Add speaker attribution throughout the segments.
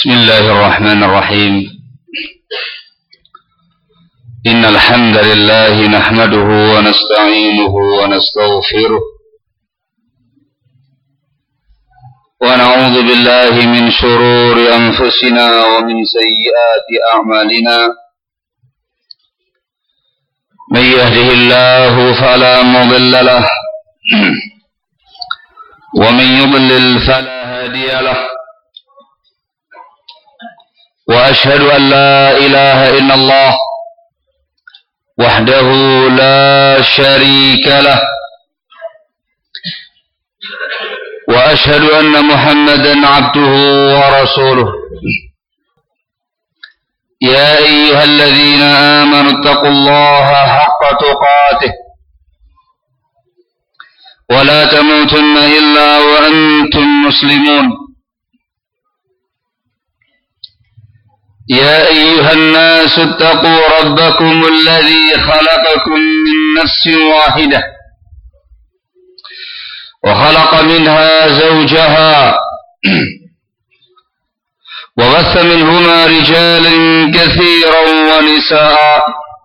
Speaker 1: بسم الله الرحمن الرحيم إن الحمد لله نحمده ونستعينه ونستغفره ونعوذ بالله من شرور أنفسنا ومن سيئات أعمالنا من يهده الله فلا مضل له ومن يضلل فلا هادي له وأشهد أن لا إله إلا الله وحده لا شريك له وأشهد أن محمدا عبده ورسوله يا أيها الذين آمنوا اتقوا الله حق تقاته ولا تموتن إلا وأنتم مسلمون يا أيها الناس اتقوا ربكم الذي خلقكم من نفس واحدة وخلق منها زوجها وبث منهما رجالا كثيرا ونساء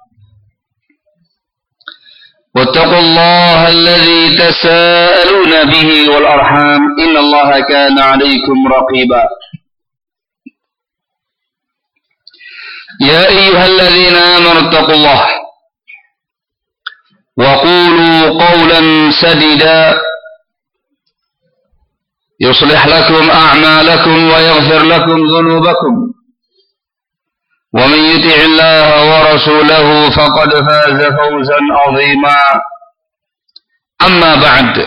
Speaker 1: واتقوا الله الذي تساءلون به والأرحام إن الله كان عليكم رقيبا يا أيها الذين آمنوا اتقوا الله وقولوا قولا سديدا يصلح لكم أعمالكم ويغفر لكم ذنوبكم ومن يطع الله ورسوله فقد فاز فوزا عظيما أما بعد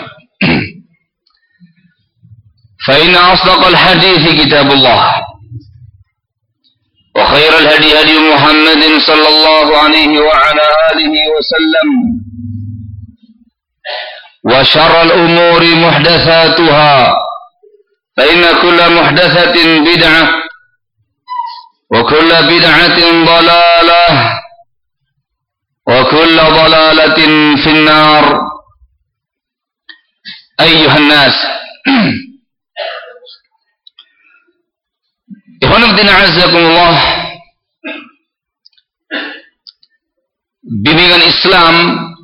Speaker 1: فإن أصدق الحديث كتاب الله وخير الهدي هدي محمد صلى الله عليه وعلى آله وسلم وشر الأمور محدثاتها فإن كل محدثة بدعة وكل بدعة ضلالة وكل ضلالة في النار أيها الناس Azakumullah, bimbingan Islam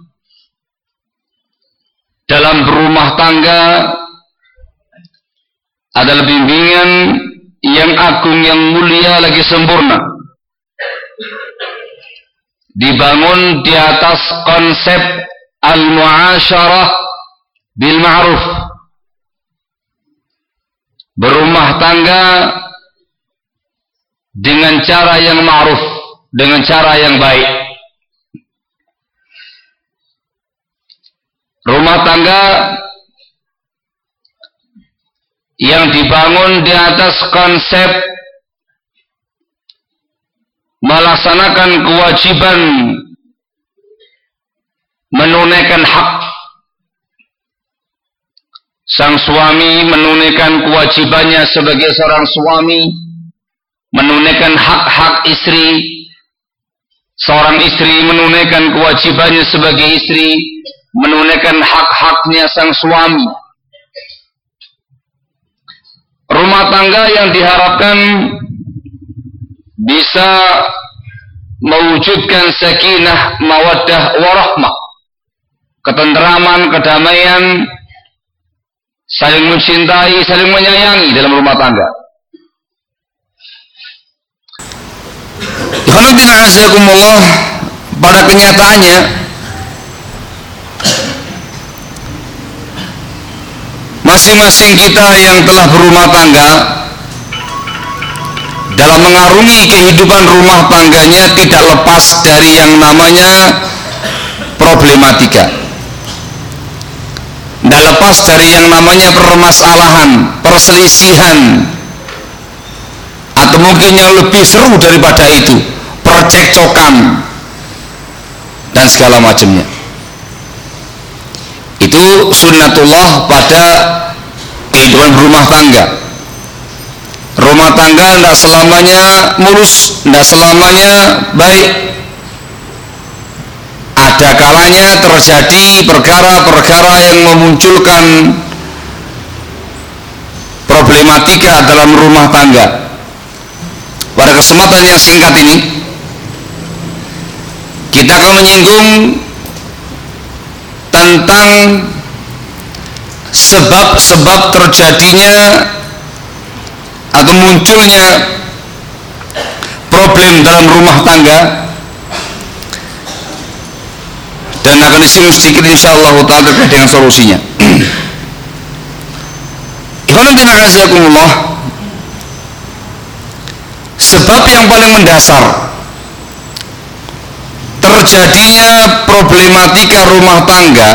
Speaker 1: dalam berumah tangga adalah bimbingan yang agung, yang mulia, lagi sempurna, dibangun di atas konsep al-mu'asyarah bil ma'ruf, berumah tangga dengan cara yang ma'ruf, dengan cara yang baik. Rumah tangga yang dibangun di atas konsep melaksanakan kewajiban menunaikan hak. Sang suami menunaikan kewajibannya sebagai seorang suami, menunaikan hak-hak istri, seorang istri menunaikan kewajibannya sebagai istri, menunaikan hak-haknya sang suami. Rumah tangga yang diharapkan bisa mewujudkan sakinah, mawaddah, warahmah, ketenteraman, kedamaian, saling mencintai, saling menyayangi dalam rumah tangga. Pada kenyataannya masing-masing kita yang telah berumah tangga dalam mengarungi kehidupan rumah tangganya tidak lepas dari yang namanya problematika, tidak lepas dari yang namanya permasalahan, perselisihan, atau mungkin yang lebih seru daripada itu, percekcokan dan segala macamnya. Itu sunnatullah pada kehidupan berumah tangga. Rumah tangga tidak selamanya mulus, tidak selamanya baik. Ada kalanya terjadi perkara-perkara yang memunculkan problematika dalam rumah tangga. pada kesempatan yang singkat ini kita akan menyinggung tentang sebab-sebab terjadinya atau munculnya problem dalam rumah tangga, dan akan disinggung sedikit insyaallah ta'ala terkait dengan solusinya. Sebab yang paling mendasar terjadinya problematika rumah tangga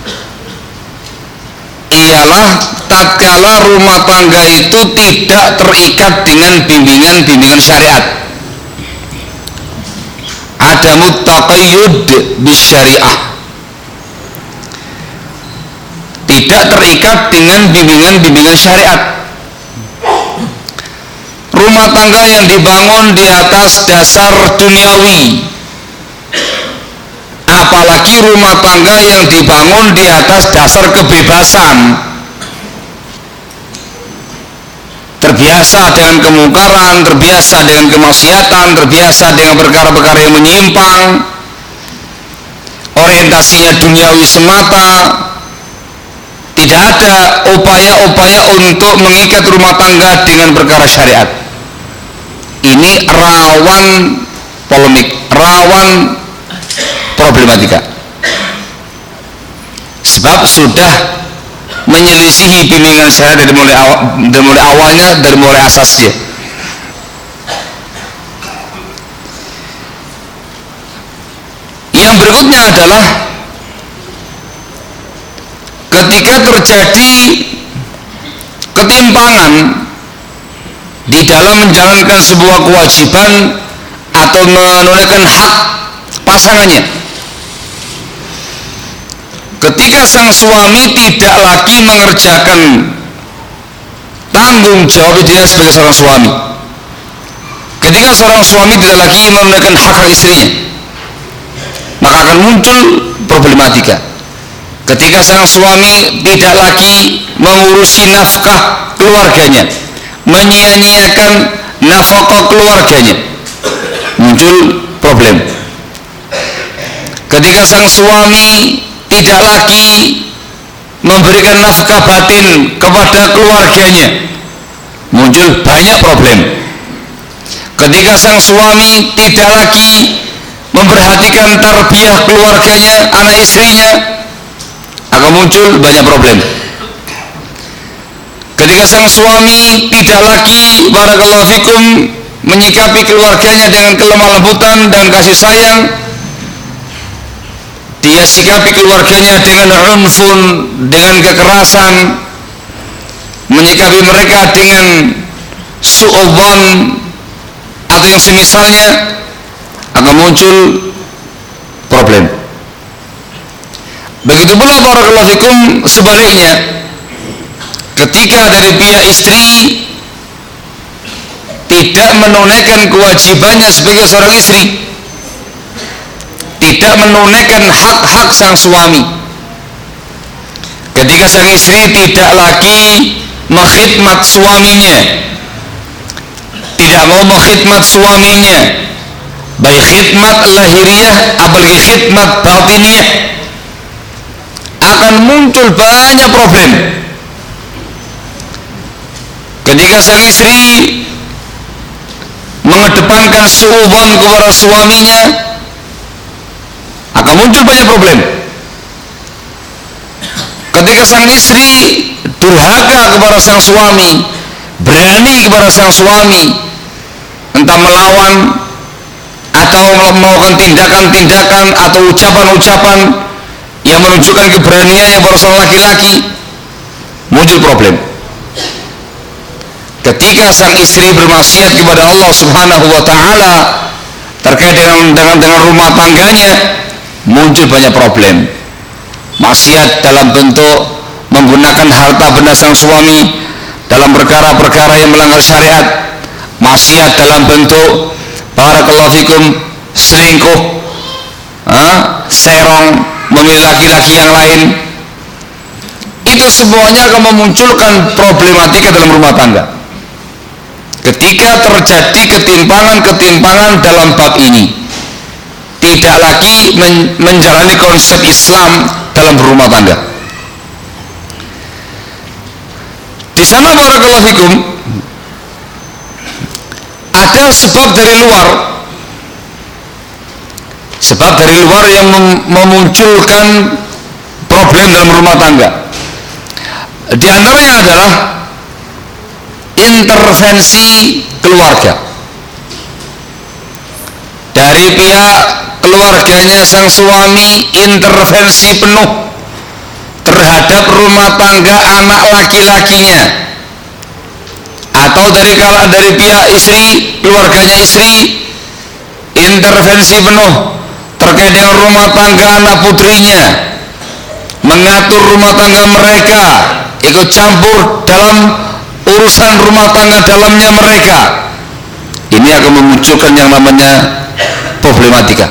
Speaker 1: ialah tatkala rumah tangga itu tidak terikat dengan bimbingan-bimbingan syariat. Adamut taqayyud bisyariah, tidak terikat dengan bimbingan-bimbingan syariat. Rumah tangga yang dibangun di atas dasar duniawi, apalagi rumah tangga yang dibangun di atas dasar kebebasan, terbiasa dengan kemungkaran, terbiasa dengan kemaksiatan, terbiasa dengan perkara-perkara yang menyimpang, orientasinya duniawi semata, tidak ada upaya-upaya untuk mengikat rumah tangga dengan perkara syariat. Ini rawan polemik, rawan problematika, sebab sudah menyelisihi bimbingan syariat dari mulai awalnya, dari mulai asasnya. Yang berikutnya adalah ketika terjadi ketimpangan di dalam menjalankan sebuah kewajiban atau menunaikan hak pasangannya, ketika sang suami tidak lagi mengerjakan tanggung jawab dia sebagai seorang suami, ketika seorang suami tidak lagi menunaikan hak-hak istrinya, maka akan muncul problematika. Ketika sang suami tidak lagi mengurusi nafkah keluarganya, menyia-nyiakan nafkah keluarganya, muncul problem. Ketika sang suami tidak lagi memberikan nafkah batin kepada keluarganya, muncul banyak problem. Ketika sang suami tidak lagi memperhatikan tarbiyah keluarganya, anak istrinya, akan muncul banyak problem. Ketika sang suami tidak lagi barakallahu fikum menyikapi keluarganya dengan kelemah lembutan dan kasih sayang, dia sikapi keluarganya dengan unfun, dengan kekerasan, menyikapi mereka dengan su'udzon atau yang semisalnya, akan muncul problem. Begitu pula barakallahu fikum sebaliknya, ketika dari pihak istri tidak menunaikan kewajibannya sebagai seorang istri, tidak menunaikan hak-hak sang suami, ketika sang istri tidak lagi mengkhidmat suaminya, tidak mau mengkhidmat suaminya, baik khidmat lahiriah apalagi khidmat batiniah, akan muncul banyak problem. Ketika sang istri mengedepankan suudzon kepada suaminya, akan muncul banyak problem. Ketika sang istri durhaka kepada sang suami, berani kepada sang suami, entah melawan atau melakukan tindakan-tindakan atau ucapan-ucapan yang menunjukkan keberaniannya pada seorang laki-laki, muncul problem. Ketika sang istri bermaksiat kepada Allah Subhanahu wa taala terkait dengan rumah tangganya, muncul banyak problem. Maksiat dalam bentuk menggunakan harta benda sang suami dalam perkara-perkara yang melanggar syariat, maksiat dalam bentuk barakallahu fikum selingkuh, serong, memilih laki-laki yang lain. Itu semuanya akan memunculkan problematika dalam rumah tangga. ketika terjadi ketimpangan dalam bab ini, tidak lagi menjalani konsep Islam dalam berumah tangga. Di sana barakallahu fikum ada sebab dari luar yang memunculkan problem dalam rumah tangga. Di antaranya adalah intervensi keluarga dari pihak keluarganya sang suami, intervensi penuh terhadap rumah tangga anak laki-lakinya, atau dari pihak istri, keluarganya istri, intervensi penuh terkait dengan rumah tangga anak putrinya, mengatur rumah tangga mereka, ikut campur dalam urusan rumah tangga dalamnya mereka. Ini akan memunculkan yang namanya problematika.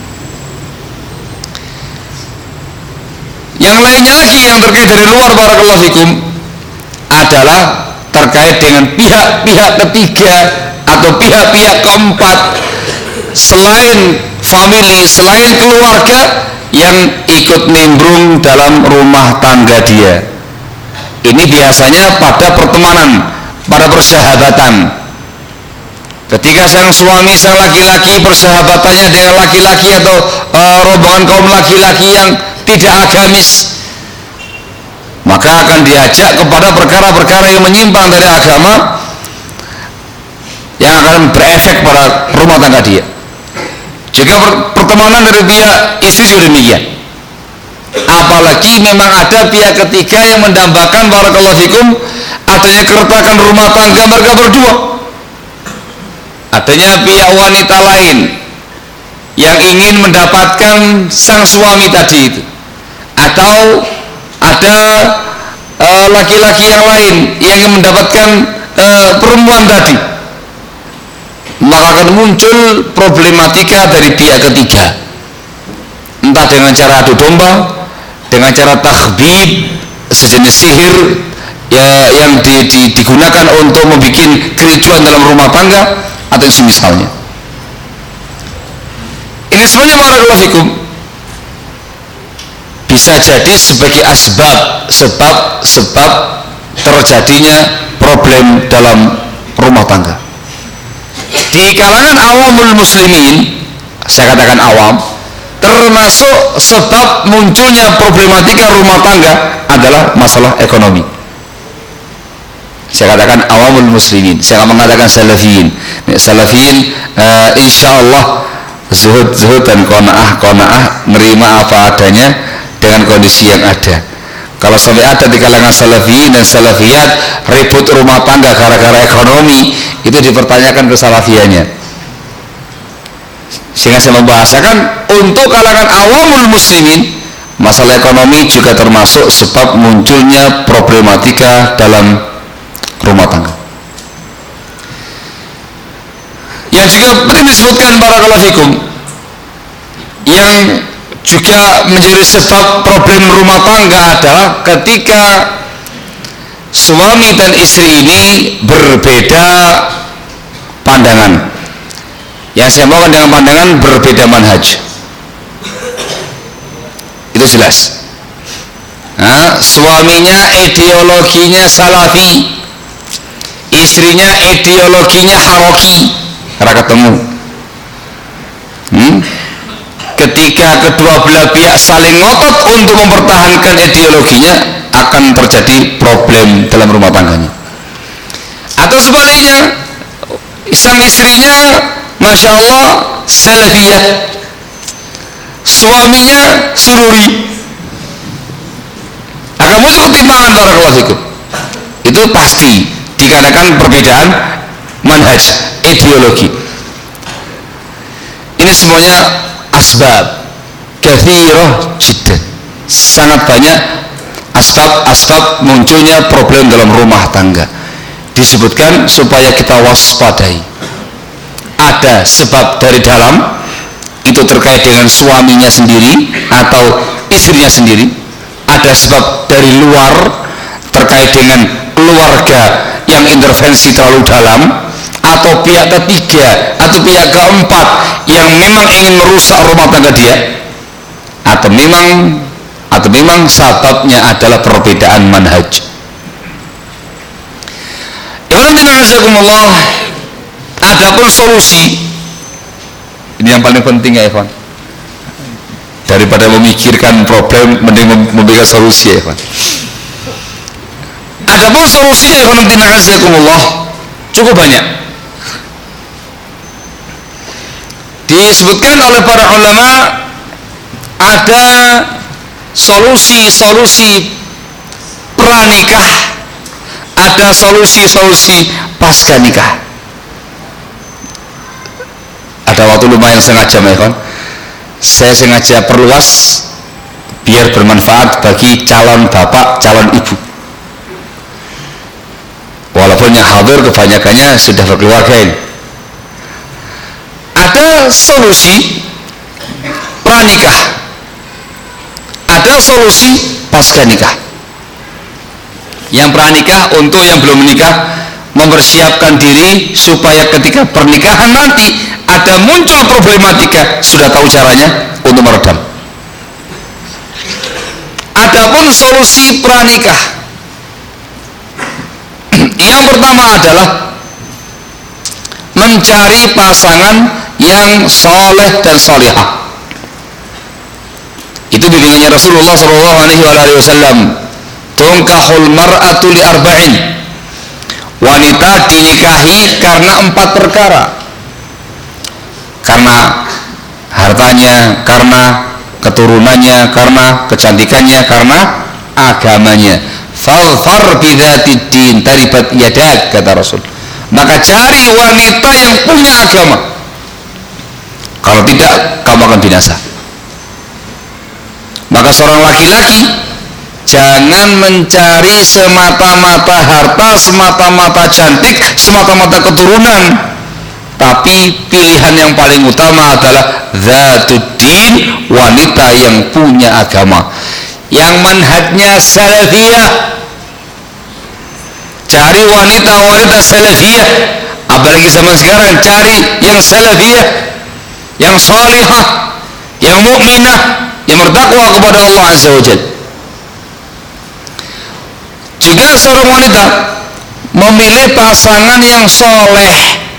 Speaker 1: Yang lainnya lagi yang terkait dari luar barakallahu fikum adalah terkait dengan pihak-pihak ketiga atau pihak-pihak keempat selain family, selain keluarga yang ikut nimbrung dalam rumah tangga dia. Ini biasanya pada pertemanan, pada persahabatan. Ketika sang suami, sang laki-laki persahabatannya dengan laki-laki atau rombongan kaum laki-laki yang tidak agamis, maka akan diajak kepada perkara-perkara yang menyimpang dari agama yang akan berefek pada rumah tangga dia. Jika pertemanan dari pihak istri sudah demikian, apalagi memang ada pihak ketiga yang mendambakan barakallahu fikum adanya keretakan rumah tangga mereka berdua, adanya pihak wanita lain yang ingin mendapatkan sang suami tadi itu, atau ada laki-laki yang lain yang ingin mendapatkan perempuan tadi, maka akan muncul problematika dari pihak ketiga, entah dengan cara adu domba, dengan cara takhbib, sejenis sihir ya, yang digunakan untuk membuat kericuan dalam rumah tangga atau semisalnya. Ini semuanya barakallahu fikum bisa jadi sebagai sebab terjadinya problem dalam rumah tangga. Di kalangan awamul muslimin, saya katakan awam, termasuk sebab munculnya problematika rumah tangga adalah masalah ekonomi. Saya katakan awamul muslimin, saya mengatakan salafiyin. Salafiyin insyaallah zuhud dan qanaah nerima apa adanya dengan kondisi yang ada. Kalau sampai ada di kalangan salafiyin dan salafiyat ribut rumah tangga gara-gara ekonomi, itu dipertanyakan kesalafiannya. Sehingga saya membahasakan untuk kalangan awamul muslimin, masalah ekonomi juga termasuk sebab munculnya problematika dalam rumah tangga. Yang juga penting disebutkan barakallahu fikum, yang juga menjadi sebab problem rumah tangga adalah ketika suami dan istri ini berbeda pandangan. Yang saya mau dengan pandangan berbeda manhaj, itu jelas. Suaminya ideologinya salafi, istrinya ideologinya haroki, karena ketemu. Ketika kedua belah pihak saling ngotot untuk mempertahankan ideologinya, akan terjadi problem dalam rumah tangganya. Atau sebaliknya, sang istrinya masya Allah salafiyah, suaminya sururi, akan muncul ketimpangan barakallahu fikum. Itu pasti dikarenakan perbedaan manhaj, ideologi. Ini semuanya asbab kathirah jiddan, sangat banyak asbab munculnya problem dalam rumah tangga. Disebutkan supaya kita waspadai. Ada sebab dari dalam, itu terkait dengan suaminya sendiri atau istrinya sendiri. Ada sebab dari luar terkait dengan keluarga yang intervensi terlalu dalam atau pihak ketiga atau pihak keempat yang memang ingin merusak rumah tangga dia, atau memang sebabnya adalah perbedaan manhaj. Adapun solusi, ini yang paling penting ya Ikhwan, daripada memikirkan problem mending memikirkan solusi ya Ikhwan. Adapun solusinya Ikhwan cukup banyak. Disebutkan oleh para ulama ada solusi-solusi pranikah, ada solusi-solusi pasca nikah. Ada waktu lumayan sengaja saya sengaja perluas biar bermanfaat bagi calon bapak, calon ibu, walaupun yang hadir kebanyakannya sudah berkeluarga ini. Ada solusi pranikah, ada solusi pasca nikah. Yang pranikah untuk yang belum menikah, mempersiapkan diri supaya ketika pernikahan nanti ada muncul problematika, sudah tahu caranya untuk meredam. Adapun solusi pranikah, yang pertama adalah mencari pasangan yang soleh dan solihah. Itu bimbingannya Rasulullah SAW. Tunkahul mar'atu li arba'in, wanita dinikahi karena 4 perkara. Karena hartanya, karena keturunannya, karena kecantikannya, karena agamanya. Fadhfar bidzatid din taribat yadak, kata Rasul. Maka cari wanita yang punya agama, kalau tidak kamu akan binasa. Maka seorang laki-laki jangan mencari semata-mata harta, semata-mata cantik, semata-mata keturunan, tapi pilihan yang paling utama adalah dzatuddin, wanita yang punya agama, yang manhajnya salafiyah. Cari wanita-wanita salafiyah, apalagi zaman sekarang cari yang salafiyah, yang salihah, yang mukminah, yang bertakwa kepada Allah Azza wa Jalla. Jika seorang wanita memilih pasangan yang soleh,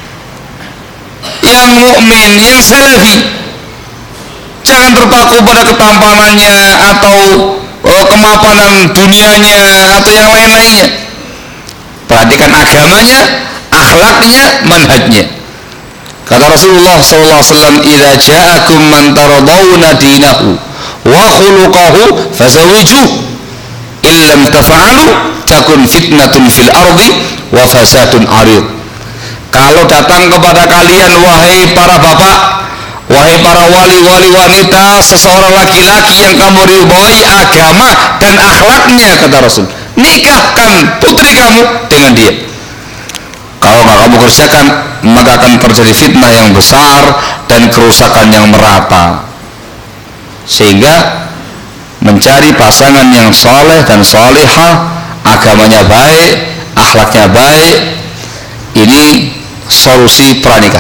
Speaker 1: yang mukmin, yang salafi, jangan terpaku pada ketampanannya atau kemapanan dunianya atau yang lain-lainnya. Perhatikan agamanya, akhlaknya, manhajnya. Kata Rasulullah SAW, "Idza ja'akum man taradawna dinahu wa khuluquhu fazawijuh, illam taf'alu takun fitnatun fil ardi wa fasadun arid." Kalau datang kepada kalian wahai para bapak, wahai para wali-wali wanita, seseorang laki-laki yang kamu ridhoi agama dan akhlaknya, kata Rasul, nikahkan putri kamu dengan dia. Kalau nggak kamu kerjakan, maka akan terjadi fitnah yang besar dan kerusakan yang merata. Sehingga mencari pasangan yang soleh dan solihah, agamanya baik, akhlaknya baik, ini solusi pranikah.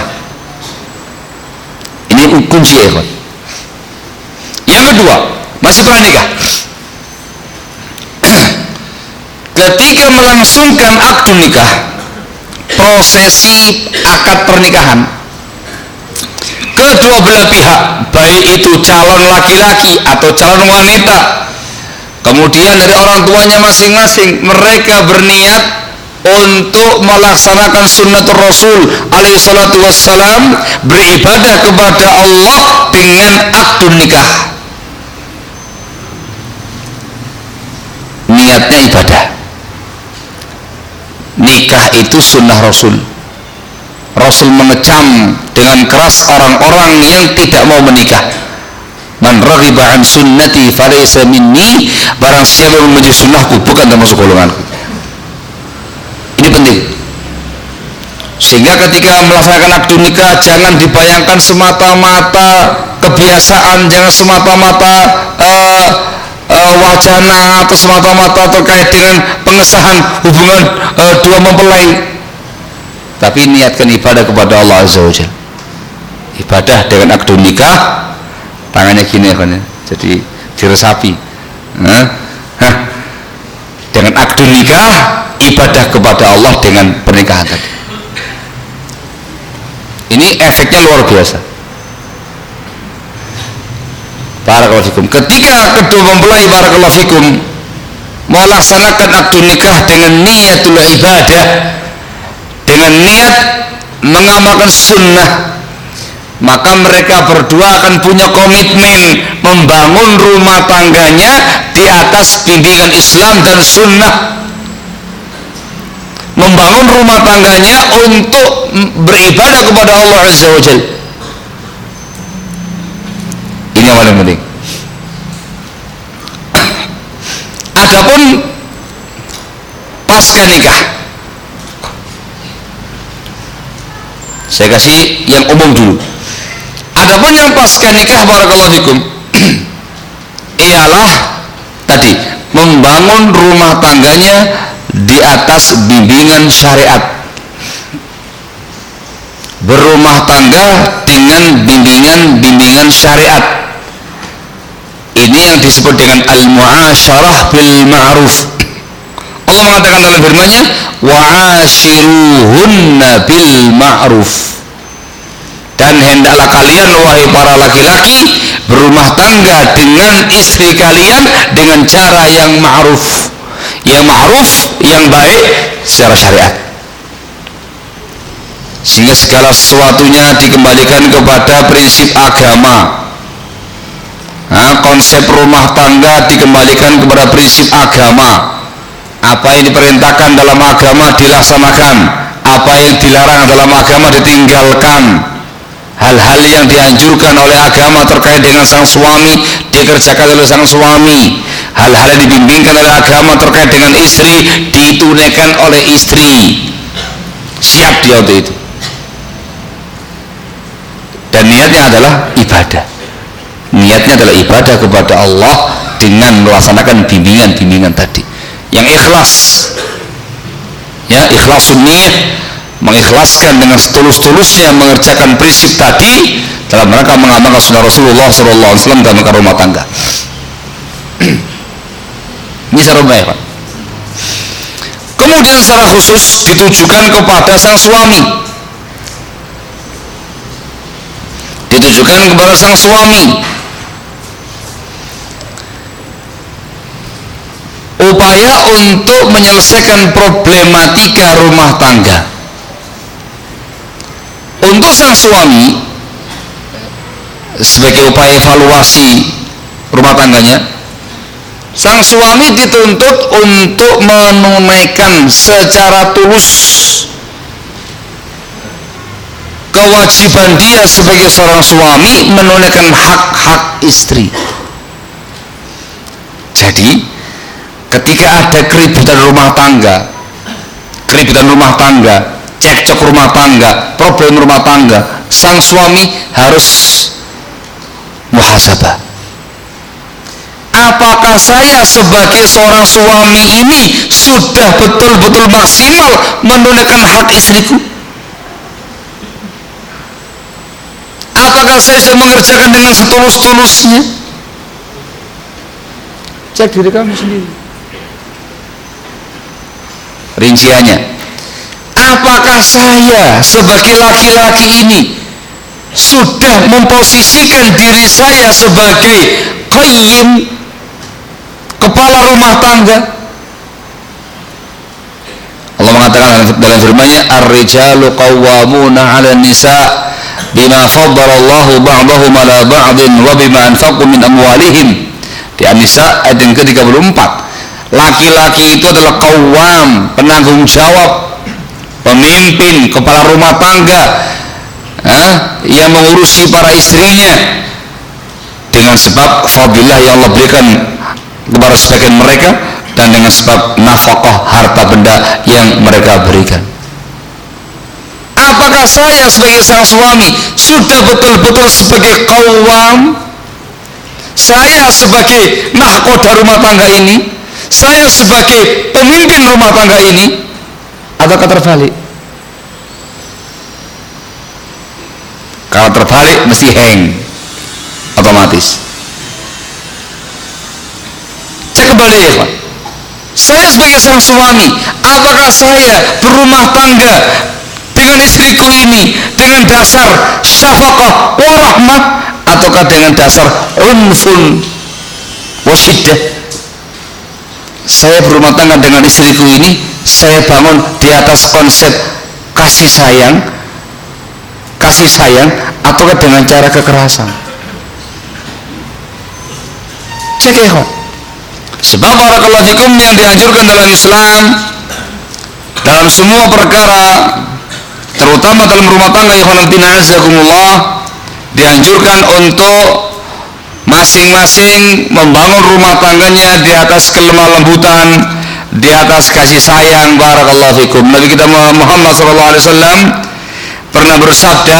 Speaker 1: Ini kunci ya. Yang kedua, masih pranikah. Ketika melangsungkan akad nikah, prosesi akad pernikahan, kedua belah pihak, baik itu calon laki-laki atau calon wanita, kemudian dari orang tuanya masing-masing, mereka berniat untuk melaksanakan sunnah Rasul alaihi salatu wassalam, beribadah kepada Allah dengan akad nikah. Niatnya ibadah. Nikah itu sunnah Rasul. Rasul mengecam dengan keras orang-orang yang tidak mau menikah. Man raghiba an sunnati falaysa minni, barang siapa yang membenci sunnahku bukan termasuk golonganku. Ini penting. Sehingga ketika melaksanakan akad nikah, jangan dibayangkan semata-mata kebiasaan, jangan semata-mata wacana atau semata-mata terkait dengan pengesahan hubungan dua mempelai. tapi niatkan ibadah kepada Allah Azza wa Jalla. Ibadah dengan akad nikah, tangannya gini kan, jadi diresapi. Dengan akad nikah, ibadah kepada Allah dengan pernikahan tadi. Ini efeknya luar biasa. Barakallahu fikum. Ketika kedua mempelai barakallahu fikum melaksanakan akad nikah dengan niatul ibadah, dengan niat mengamalkan sunnah, maka mereka berdua akan punya komitmen membangun rumah tangganya di atas bimbingan Islam dan sunnah, membangun rumah tangganya untuk beribadah kepada Allah Azza wa Jalla. Ini yang paling penting. Adapun pasca nikah, saya kasih yang umum dulu. Adapun yang pasca nikah barakallahu fikum ialah tadi membangun rumah tangganya di atas bimbingan syariat, berumah tangga dengan bimbingan syariat. Ini yang disebut dengan al-mu'asyarah bil ma'ruf. Allah mengatakan dalam firman-Nya, wa'ashiruhunna bil ma'ruf. Dan hendaklah kalian wahai para laki-laki berumah tangga dengan istri kalian dengan cara yang ma'ruf. Yang ma'ruf, yang baik secara syariat. Sehingga segala sesuatunya dikembalikan kepada prinsip agama. Konsep rumah tangga dikembalikan kepada prinsip agama. Apa yang diperintahkan dalam agama dilaksanakan, apa yang dilarang dalam agama ditinggalkan. Hal-hal yang dianjurkan oleh agama terkait dengan sang suami dikerjakan oleh sang suami. Hal-hal yang dibimbingkan oleh agama terkait dengan istri ditunaikan oleh istri. Siap dia untuk itu. Dan niatnya adalah ibadah. Niatnya adalah ibadah kepada Allah dengan melaksanakan bimbingan tadi yang ikhlas, ya, ikhlasun niyah, mengikhlaskan dengan setulus-tulusnya mengerjakan prinsip tadi dalam rangka mengamalkan sunnah Rasulullah SAW dalam rumah tangga. Ini secara umum, Pak. Kemudian secara khusus ditujukan kepada sang suami, upaya untuk menyelesaikan problematika rumah tangga. Untuk sang suami sebagai upaya evaluasi rumah tangganya, sang suami dituntut untuk menunaikan secara tulus kewajiban dia sebagai seorang suami menunaikan hak-hak istri. Jadi ketika ada keributan rumah tangga, cekcok rumah tangga, problem rumah tangga, sang suami harus muhasabah. Apakah saya sebagai seorang suami ini sudah betul-betul maksimal menunaikan hak istriku? Apakah saya sudah mengerjakan dengan setulus-tulusnya? Cek diri kamu sendiri. Rinciannya, apakah saya sebagai laki-laki ini sudah memposisikan diri saya sebagai qayyim, kepala rumah tangga? Allah mengatakan dalam firman-Nya, ar-rijalu qawwamuna 'alan nisa' bima faddalallahu ba'dahum 'ala ba'din wa bima anfaqu min amwalihim. Di An-Nisa ayat yang ke-34. Laki-laki itu adalah qawwam, penanggung jawab, pemimpin, kepala rumah tangga, yang mengurusi para istrinya dengan sebab fadilah yang Allah berikan kepada sebagian mereka dan dengan sebab nafkah harta benda yang mereka berikan. Apakah saya sebagai sang suami sudah betul-betul sebagai qawwam? Saya sebagai nahkoda rumah tangga ini, saya sebagai pemimpin rumah tangga ini, ataukah terbalik? Kalau terbalik mesti hang otomatis. Cek kembali ya Pak, saya sebagai sang suami, apakah saya berumah tangga dengan istriku ini dengan dasar syafaqah warahmah, ataukah dengan dasar unfun wasyiddah? Saya berumah tangga dengan istriku ini, saya bangun di atas konsep kasih sayang, ataukah dengan cara kekerasan? Cek ya. Sebab barakallahu fikum yang dianjurkan dalam Islam dalam semua perkara, terutama dalam rumah tangga, ikhwanul fillah azakumullah, dianjurkan untuk masing-masing membangun rumah tangganya di atas kelemah lembutan, di atas kasih sayang. Barakallahu fikum. Nabi kita Muhammad SAW pernah bersabda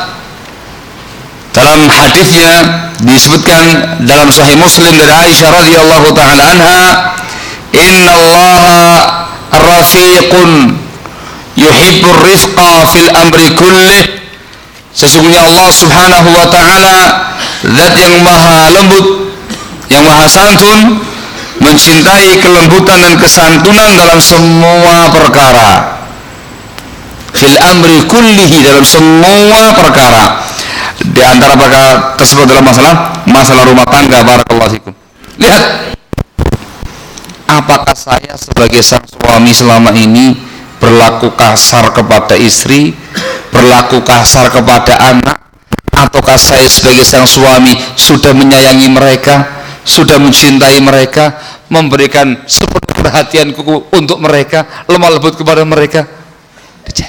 Speaker 1: dalam hadisnya, disebutkan dalam Sahih Muslim dari Aisyah radhiyallahu taala anha, innallaha rafiqun yuhibbur rifqa fil amri kullih. Sesungguhnya Allah Subhanahu wa taala zat yang maha lembut, yang maha santun, mencintai kelembutan dan kesantunan dalam semua perkara. Fil amri kullihi, dalam semua perkara. Di antara perkara tersebut adalah masalah rumah tangga. Barakallahu fikum. Lihat, apakah saya sebagai sang suami selama ini berlaku kasar kepada istri, berlaku kasar kepada anak, ataukah saya sebagai sang suami sudah menyayangi mereka, sudah mencintai mereka, memberikan sepenuh perhatianku untuk mereka, lemah lembut kepada mereka? Dicek,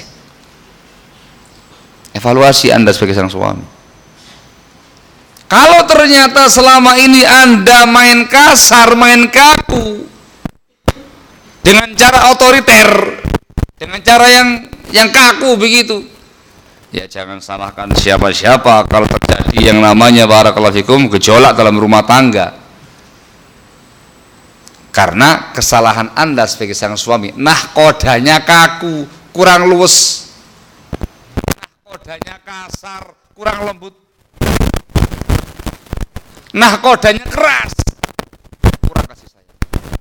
Speaker 1: evaluasi Anda sebagai sang suami. Kalau ternyata selama ini Anda main kasar, main kaku, dengan cara otoriter, dengan cara yang kaku begitu, ya jangan salahkan siapa-siapa kalau terjadi yang namanya barakallahu fikum gejolak dalam rumah tangga. Karena kesalahan Anda sebagai sang suami, nahkodanya kaku, kurang luwes, nahkodanya kasar, kurang lembut, nahkodanya keras, kurang kasih sayang.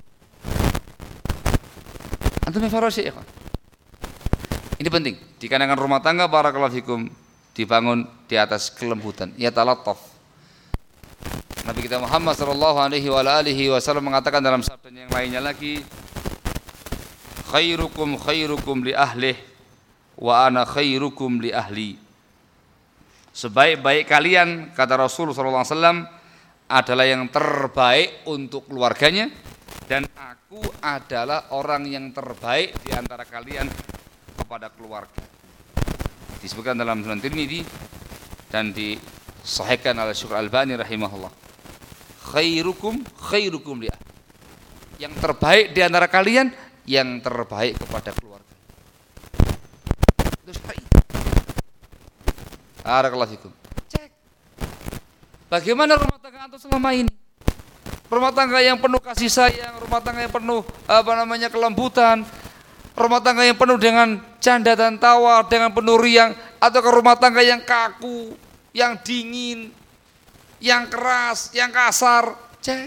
Speaker 1: Antum evaluasi ya, ini penting. Di kalangan rumah tangga barakallahu fikum dibangun di atas kelembutan, ya talattaf. Nabi kita Muhammad sallallahu alaihi wasallam mengatakan dalam sabda yang lainnya lagi, khairukum li ahlih wa ana khairukum li ahli. Sebaik-baik kalian, kata Rasul sallallahu alaihi wasallam, adalah yang terbaik untuk keluarganya, dan aku adalah orang yang terbaik di antara kalian kepada keluarga. Disebutkan dalam Sunan Tirmidzi dan disahihkan oleh Syekh Al-Albani rahimahullah. Khairukum li ahli. Yang terbaik di antara kalian, yang terbaik kepada keluarga. Itu syar'i. Barakallahu fikum. Cek. Bagaimana rumah tangga antum selama ini? Rumah tangga yang penuh kasih sayang, rumah tangga yang penuh kelembutan, rumah tangga yang penuh dengan canda dan tawa, dengan penuh riang, atau ke rumah tangga yang kaku, yang dingin, yang keras, yang kasar? Cek.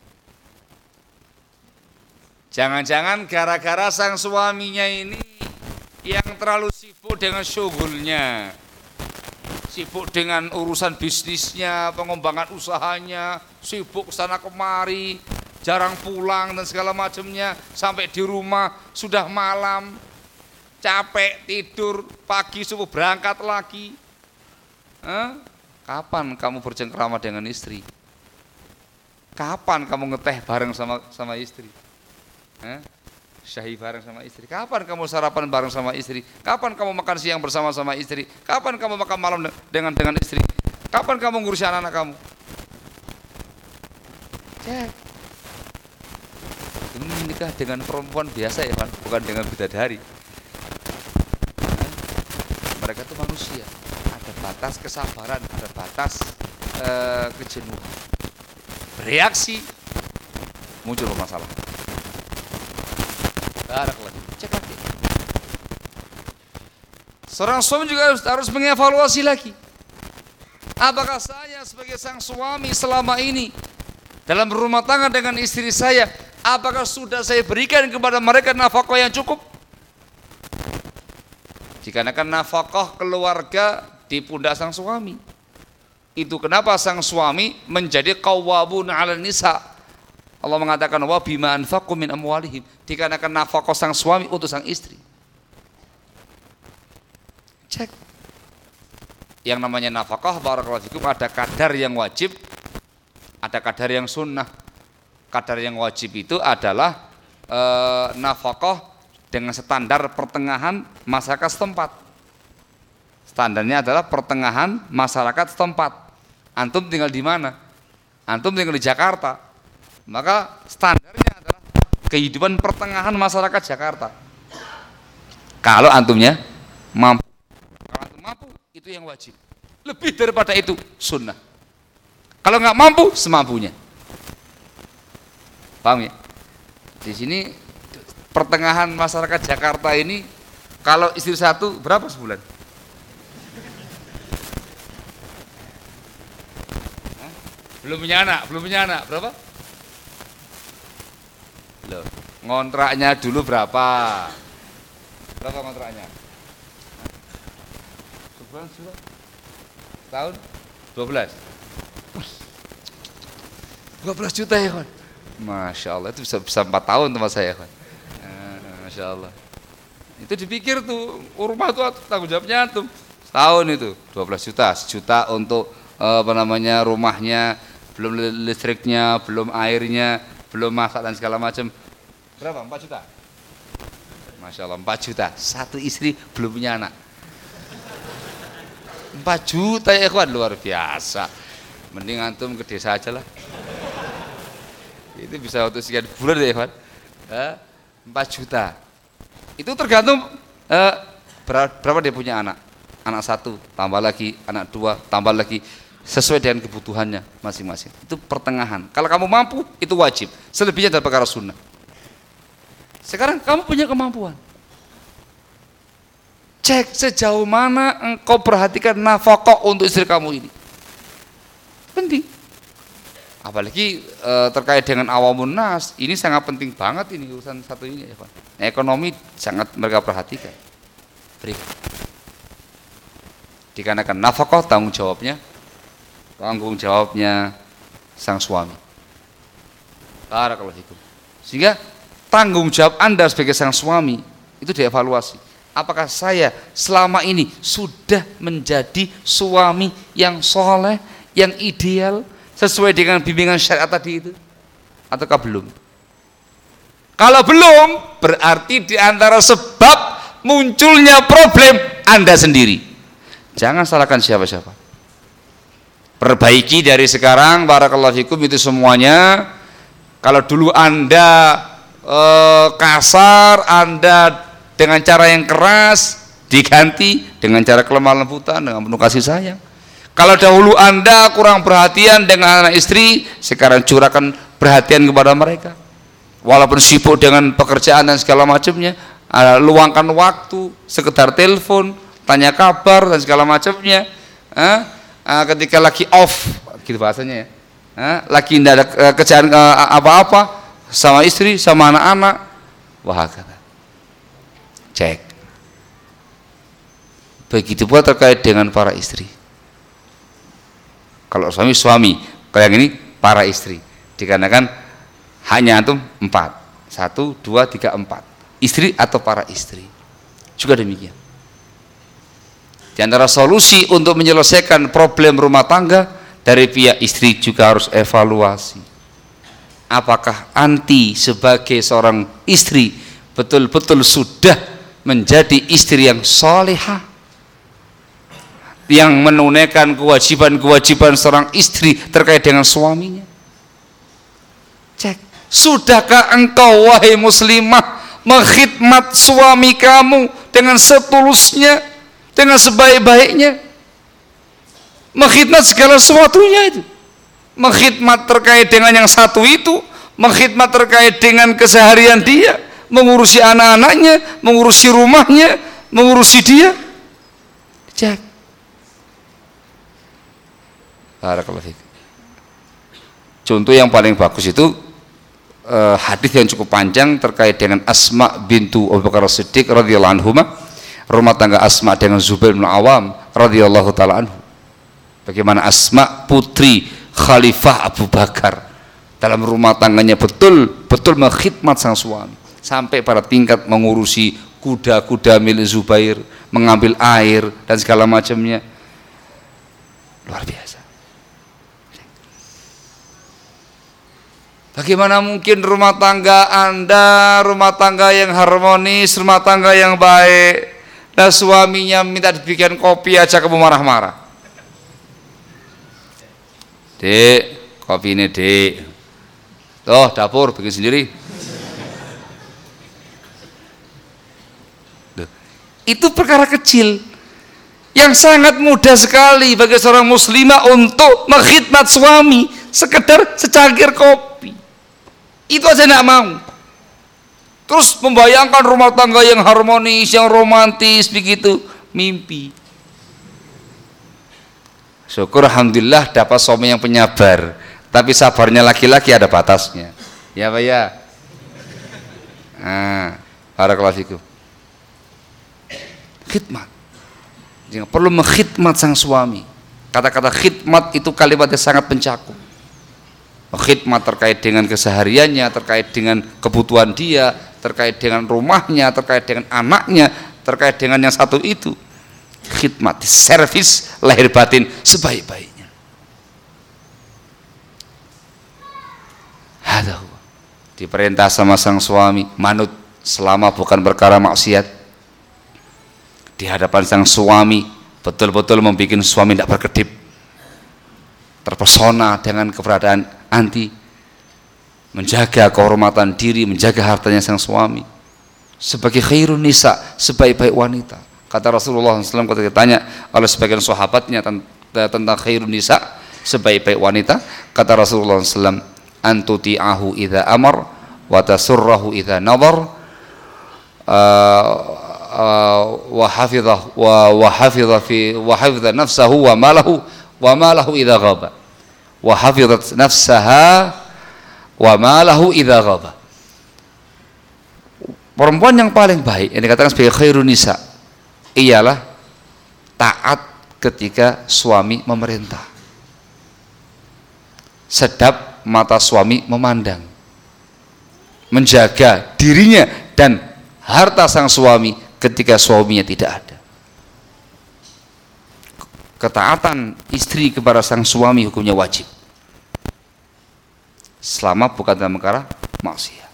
Speaker 1: Jangan-jangan gara-gara sang suaminya ini yang terlalu sibuk dengan syughulnya, sibuk dengan urusan bisnisnya, pengembangan usahanya, sibuk sana kemari, jarang pulang dan segala macamnya, sampai di rumah sudah malam, capek tidur, pagi subuh berangkat lagi. Kapan kamu bercengkrama dengan istri? Kapan kamu ngeteh bareng sama istri? Syahid bareng sama istri? Kapan kamu sarapan bareng sama istri? Kapan kamu makan siang bersama istri? Kapan kamu makan malam dengan istri? Kapan kamu ngurusi anak-anak kamu? Cek. Ini menikah dengan perempuan biasa ya, bukan dengan bidadari. Mereka itu manusia, ada batas kesabaran, ada batas kejenuhan. Bereaksi, muncul masalah. Cek lagi. Seorang suami juga harus mengevaluasi lagi. Apakah saya sebagai sang suami selama ini dalam berumah tangga dengan istri saya, apakah sudah saya berikan kepada mereka nafkah yang cukup? Dikarenakan nafkah keluarga di pundak sang suami. Itu kenapa sang suami menjadi qawwabun 'alan nisa. Allah mengatakan wa bima anfaqu min amwalihim, dikarenakan nafkah sang suami untuk sang istri. Cek. Yang namanya nafkah, barakallahu fikum, ada kadar yang wajib, ada kadar yang sunnah. Kadar yang wajib itu adalah nafkah dengan standar pertengahan masyarakat setempat. Standarnya adalah pertengahan masyarakat setempat. Antum tinggal di mana? Antum tinggal di Jakarta. Maka standarnya adalah kehidupan pertengahan masyarakat Jakarta. Kalau antumnya mampu. Kalau antum mampu, itu yang wajib. Lebih daripada itu sunnah. Kalau nggak mampu, semampunya. Paham ya? Di sini pertengahan masyarakat Jakarta ini, kalau istri satu berapa sebulan? Hah? Belum punya anak, berapa? Loh, ngontraknya dulu berapa? Berapa kontraknya? Sebulan? Tahun? 12 juta ya kawan. Masya Allah, itu bisa 4 tahun tempat saya kawan. Masya Allah. Itu dipikir tuh, rumah tuh tanggung jawabnya tuh setahun itu 12 juta, 1 juta untuk rumahnya, belum listriknya, belum airnya, belum masak dan segala macam. Berapa? 4 juta? Masya Allah, 4 juta. Satu istri belum punya anak. 4 juta ya kawan, luar biasa. Mending antum ke desa aja lah. Itu bisa untuk sekian bulan ya kawan. 4 juta. Itu tergantung berapa dia punya anak. Anak 1, tambah lagi, anak 2, tambah lagi, sesuai dengan kebutuhannya masing-masing. Itu pertengahan. Kalau kamu mampu, itu wajib. Selebihnya adalah perkara sunnah. Sekarang kamu punya kemampuan. Cek sejauh mana engkau perhatikan nafkah untuk istri kamu ini. Penting. Apalagi terkait dengan awamun nas, ini sangat penting banget ini urusan satu ini ya Pak. Ekonomi sangat mereka perhatikan. Berikan. Dikarenakan nafkah tanggung jawabnya sang suami. Barakallahu fikum. Sehingga tanggung jawab Anda sebagai sang suami itu dievaluasi. Apakah saya selama ini sudah menjadi suami yang soleh, yang ideal, sesuai dengan bimbingan syariat tadi itu? Ataukah belum? Kalau belum, berarti di antara sebab munculnya problem Anda sendiri. Jangan salahkan siapa-siapa. Perbaiki dari sekarang, barakallahu fikum, itu semuanya. Kalau dulu Anda kasar, Anda dengan cara yang keras, diganti dengan cara kelemah lembutan, dengan penuh kasih sayang. Kalau dahulu Anda kurang perhatian dengan anak istri, sekarang curahkan perhatian kepada mereka. Walaupun sibuk dengan pekerjaan dan segala macamnya, luangkan waktu, sekedar telepon, tanya kabar dan segala macamnya. Ketika lagi off, gitu bahasanya ya, lagi tidak ada kerjaan apa-apa sama istri, sama anak-anak, wah kata. Cek. Begitu pula terkait dengan para istri. Kalau suami, kalau yang ini para istri. Dikarenakan hanya antum 4. 1, 2, 3, 4. Istri atau para istri. Juga demikian. Di antara solusi untuk menyelesaikan problem rumah tangga, dari pihak istri juga harus evaluasi. Apakah anti sebagai seorang istri betul-betul sudah menjadi istri yang solehah, yang menunaikan kewajiban-kewajiban seorang istri terkait dengan suaminya? Cek, sudahkah engkau wahai muslimah mengkhidmat suami kamu dengan setulusnya, dengan sebaik-baiknya, mengkhidmat segala sesuatunya itu, mengkhidmat terkait dengan yang satu itu, mengkhidmat terkait dengan keseharian dia, mengurusi anak-anaknya, mengurusi rumahnya, mengurusi dia. Cek. Barakallahu fiik. Contoh yang paling bagus itu hadis yang cukup panjang terkait dengan Asma bintu Abu Bakar As-Siddiq radhiyallahu anhu, rumah tangga Asma dengan Zubair bin Awam radhiyallahu taala anhu. Bagaimana Asma putri Khalifah Abu Bakar dalam rumah tangganya betul-betul mengkhidmat sang suami sampai pada tingkat mengurusi kuda-kuda milik Zubair, mengambil air dan segala macamnya. Luar biasa. Bagaimana mungkin rumah tangga Anda, rumah tangga yang harmonis, rumah tangga yang baik, dan suaminya minta dibikin kopi aja kamu marah-marah. Dek, kopi ini dek. Tuh, dapur bikin sendiri. Duh. Itu perkara kecil yang sangat mudah sekali bagi seorang muslimah untuk mengkhidmat suami, sekedar secangkir kopi. Itu aja tidak mau. Terus membayangkan rumah tangga yang harmonis, yang romantis begitu, mimpi. Syukur alhamdulillah dapat suami yang penyabar, tapi sabarnya laki-laki ada batasnya. Ya Pak ya. Barakallahu fikum. Khidmat. Jangan perlu mengkhidmat sang suami. Kata-kata khidmat itu kalimatnya sangat mencakup. Khidmat terkait dengan kesehariannya, terkait dengan kebutuhan dia, terkait dengan rumahnya, terkait dengan anaknya, terkait dengan yang satu itu. Khidmat, servis lahir batin sebaik-baiknya. Hadahu. Diperintah sama sang suami manut selama bukan perkara maksiat. Di hadapan sang suami betul-betul membuat suami tidak berkedip, terpesona dengan keberadaan anti, menjaga kehormatan diri, menjaga hartanya sang suami sebagai khairun nisa, sebaik-baik wanita. Kata Rasulullah SAW ketika ditanya oleh sebagian sahabatnya tentang khairun nisa, sebaik-baik wanita, kata Rasulullah SAW, antuti'ahu idza amar wa tasurrahu idza nadhar wa hafidha nafsahu wa malahu idza ghaba wa hafizat nafsaha wa malahu idza ghaba. Perempuan yang paling baik yang dikatakan sebagai khairun nisa ialah taat ketika suami memerintah, sedap mata suami memandang, menjaga dirinya dan harta sang suami ketika suaminya tidak ada. Ketaatan istri kepada sang suami hukumnya wajib selama bukan dalam perkara maksiat.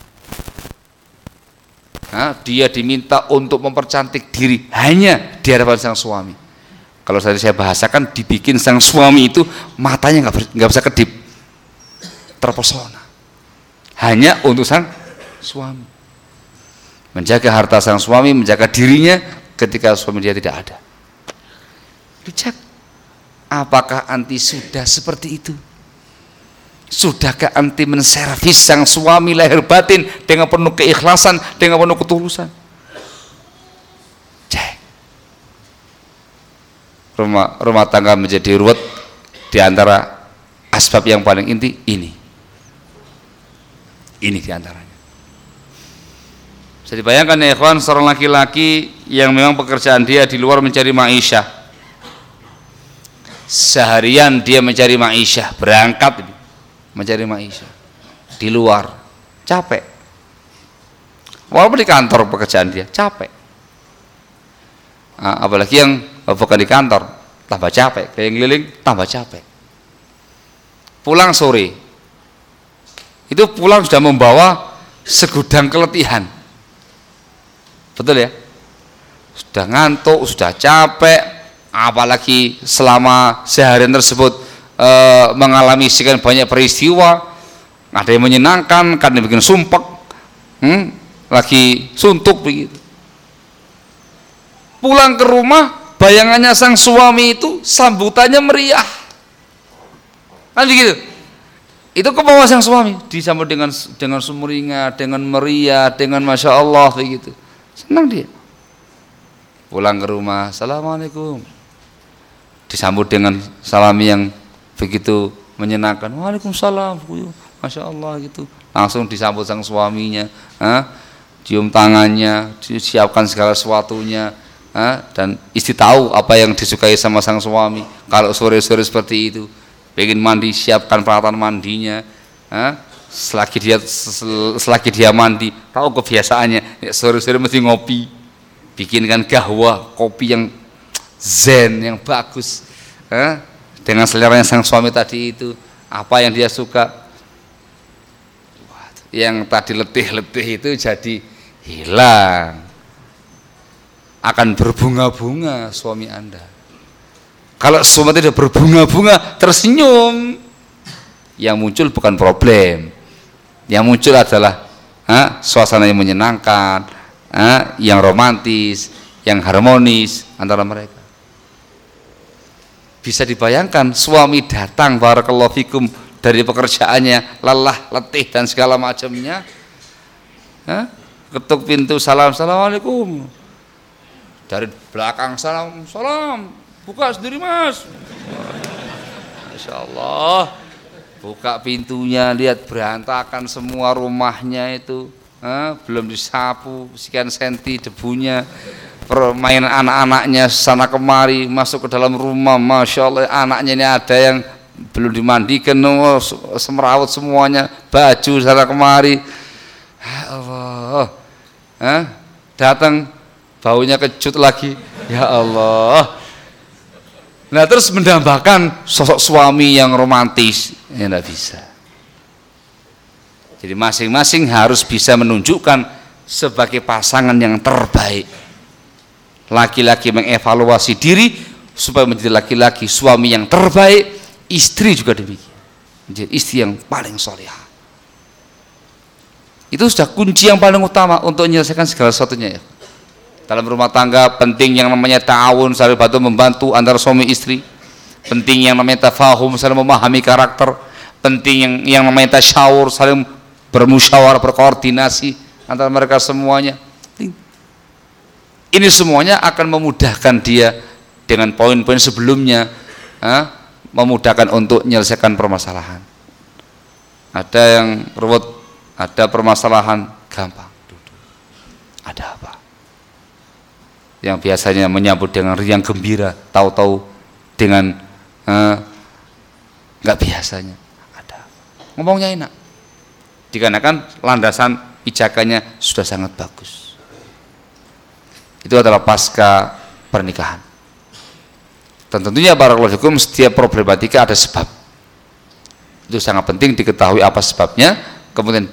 Speaker 1: Dia diminta untuk mempercantik diri hanya di hadapan sang suami. Kalau tadi saya bahasakan, dibikin sang suami itu matanya nggak bisa kedip, terpesona hanya untuk sang suami, menjaga harta sang suami, menjaga dirinya ketika suami dia tidak ada. Dicek, apakah anti sudah seperti itu? Sudahkah anti menservis sang suami lahir batin dengan penuh keikhlasan, dengan penuh ketulusan? Cek. Rumah tangga menjadi ruwet di antara asbab yang paling inti ini. Ini di antaranya. Bisa dibayangkan ya ikhwan, seorang laki-laki yang memang pekerjaan dia di luar mencari ma'isyah. Seharian dia mencari ma'isyah, berangkat mencari ma'isyah di luar, capek. Walaupun di kantor pekerjaan dia capek, apalagi yang bukan di kantor, tambah capek, keliling-keliling tambah capek. Pulang sore, itu pulang sudah membawa segudang keletihan, betul ya? Sudah ngantuk, sudah capek, apalagi selama seharian tersebut mengalami sekian banyak peristiwa, ada yang menyenangkan, kadang yang bikin sumpek, lagi suntuk begitu. Pulang ke rumah, bayangannya sang suami itu sambutannya meriah, kan begitu. Itu ke bawah sang suami, disambut dengan sumringah, dengan meriah, dengan masya Allah begitu. Senang dia. Pulang ke rumah, assalamualaikum, disambut dengan salam yang begitu menyenangkan, waalaikumsalam, masya Allah gitu, langsung disambut sang suaminya, cium tangannya, disiapkan segala sesuatunya, dan istri tahu apa yang disukai sama sang suami. Kalau sore-sore seperti itu, pengen mandi, siapkan peralatan mandinya, selagi dia mandi, tahu kebiasaannya, sore-sore mesti ngopi, bikinkan kahwa, kopi yang zen, yang bagus, dengan seleranya sang suami tadi itu, apa yang dia suka, yang tadi letih-letih itu jadi hilang, akan berbunga-bunga suami Anda. Kalau suami tidak berbunga-bunga, tersenyum, yang muncul bukan problem, yang muncul adalah suasana yang menyenangkan, yang romantis, yang harmonis antara mereka. Bisa dibayangkan suami datang barakallahu fikum dari pekerjaannya, lelah, letih dan segala macamnya, ketuk pintu, salam, assalamualaikum, dari belakang salam, salam, buka sendiri mas, masya Allah, buka pintunya, lihat berantakan semua rumahnya itu, belum disapu sekian senti debunya, permainan anak-anaknya sana kemari, masuk ke dalam rumah, masya Allah, anaknya ini ada yang belum dimandikan, semerawut semuanya, baju sana kemari, ya Allah, datang baunya kecut lagi, ya Allah. Nah terus mendambakan sosok suami yang romantis, ya tidak bisa. Jadi masing-masing harus bisa menunjukkan sebagai pasangan yang terbaik. Laki-laki mengevaluasi diri supaya menjadi laki-laki suami yang terbaik, istri juga demikian, menjadi istri yang paling solehah. Itu sudah kunci yang paling utama untuk menyelesaikan segala sesuatunya ya. Dalam rumah tangga penting yang namanya ta'awun, saling bantu membantu antara suami istri, penting yang namanya tafahum, saling memahami karakter, penting yang namanya tasyawur, saling bermusyawarah, berkoordinasi antara mereka semuanya. Ini semuanya akan memudahkan dia dengan poin-poin sebelumnya, memudahkan untuk menyelesaikan permasalahan. Ada yang ruwet, ada permasalahan gampang, duduk. Ada apa? Yang biasanya menyambut dengan riang gembira, tahu-tahu dengan nggak biasanya. Ada ngomongnya enak, dikarenakan landasan pijakannya sudah sangat bagus. Itu adalah pasca pernikahan. Dan tentunya barakallahu fikum, setiap problematika ada sebab. Itu sangat penting diketahui apa sebabnya, kemudian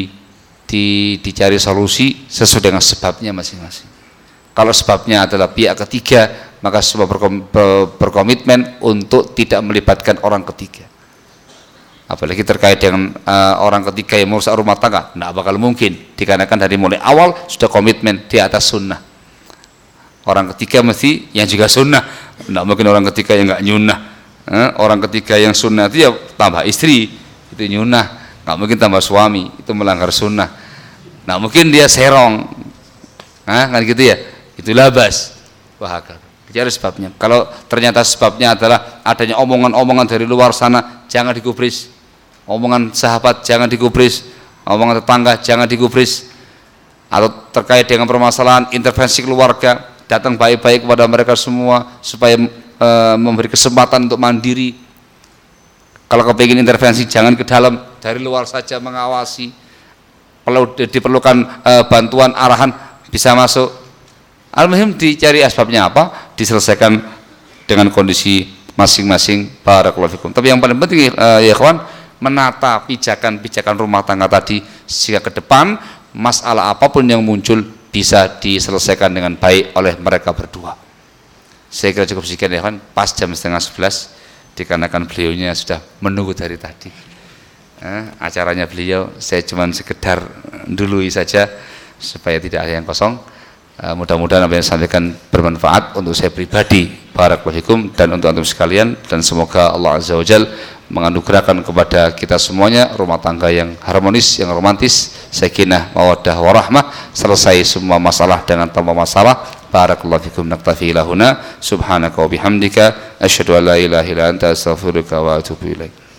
Speaker 1: dicari solusi sesuai dengan sebabnya masing-masing. Kalau sebabnya adalah pihak ketiga, maka semua berkomitmen untuk tidak melibatkan orang ketiga. Apalagi terkait dengan orang ketiga yang merusak rumah tangga, tidak bakal mungkin, dikarenakan dari mulai awal sudah komitmen di atas sunnah. Orang ketiga mesti yang juga sunnah, tidak mungkin orang ketiga yang nggak nyunnah. Orang ketiga yang sunnah itu ya tambah istri, itu nyunnah, nggak mungkin tambah suami, itu melanggar sunnah. Nah mungkin dia serong, kan gitu ya, itulah bas. Wah, cari sebabnya. Kalau ternyata sebabnya adalah adanya omongan-omongan dari luar sana, jangan digubris. Omongan sahabat jangan digubris, omongan tetangga jangan digubris. Atau terkait dengan permasalahan intervensi keluarga, datang baik-baik kepada mereka semua supaya memberi kesempatan untuk mandiri. Kalau kepingin intervensi jangan ke dalam, dari luar saja mengawasi. Kalau diperlukan bantuan arahan bisa masuk. Al-muhim dicari asbabnya apa, diselesaikan dengan kondisi masing-masing. Barakallahu fikum. Tapi yang paling penting ya kawan, menata pijakan-pijakan rumah tangga tadi sehingga ke depan masalah apapun yang muncul bisa diselesaikan dengan baik oleh mereka berdua. Saya kira cukup sekian ya kan, pas jam 10:30 dikarenakan beliaunya sudah menunggu dari tadi. Acaranya beliau saya cuma sekedar dului saja supaya tidak ada yang kosong. Mudah-mudahan apa yang saya sampaikan bermanfaat untuk saya pribadi, barakallahu fikum, dan untuk antum sekalian, dan semoga Allah Azza wa Jalla menganugerahkan kepada kita semuanya rumah tangga yang harmonis, yang romantis, sakinah, mawaddah, warahmah, selesai semua masalah dengan tanpa masalah, Barakallahu fikum, naktafi lahuna, subhanaka wa bihamdika, asyhadu an la ilaha illa anta, astaghfiruka wa atubu ilaik.